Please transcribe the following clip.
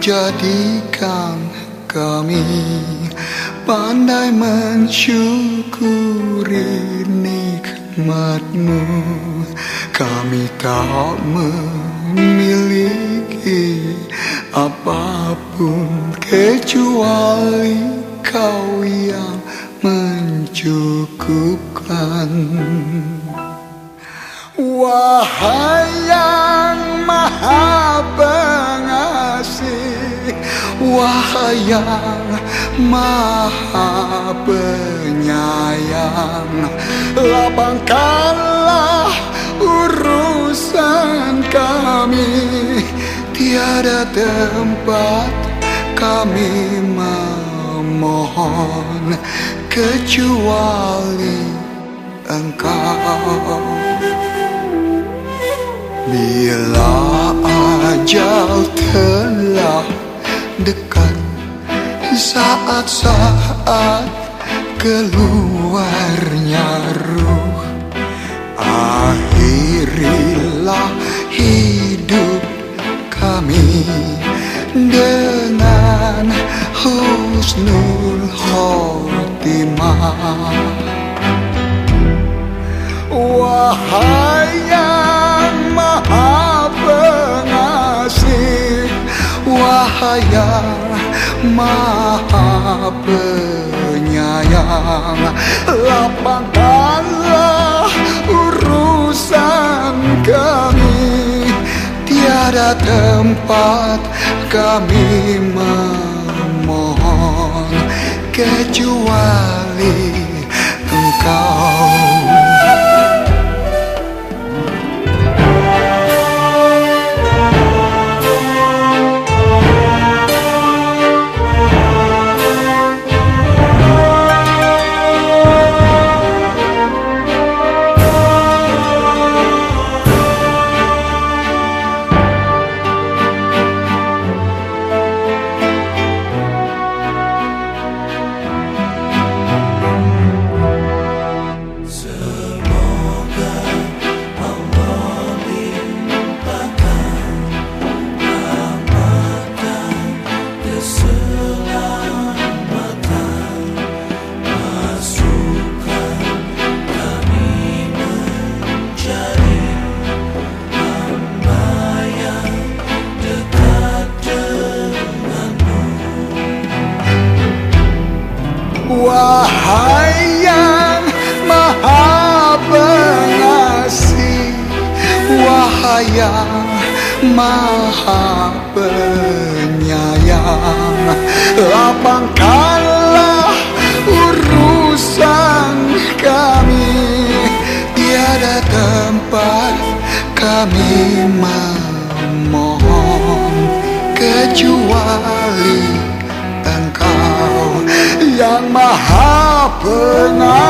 jadikan kami pandai mensyukuri nikmat-Mu. Kami tak memiliki apapun kecuali Kau yang mencukupkan. Wahai yang Maha Pengasih, wahai yang Maha Penyayang, lapangkanlah urusan kami. Tiada tempat kami memohon kecuali Engkau. Bila ajal telah dekat, saat-saat keluarnya ruh, akhirilah hidup kami dengan husnul khotimah. Wahai yang Maha Pengasih, wahai yang Maha Penyayang, lapangkanlah urusan kami. Tiada tempat kami memohon kecuali Engkau. Wahai yang Maha Pengasih, wahai yang Maha Penyayang, lapangkanlah urusan kami. Tiada tempat kami memohon kecuali Engkau yang Maha Pengasih.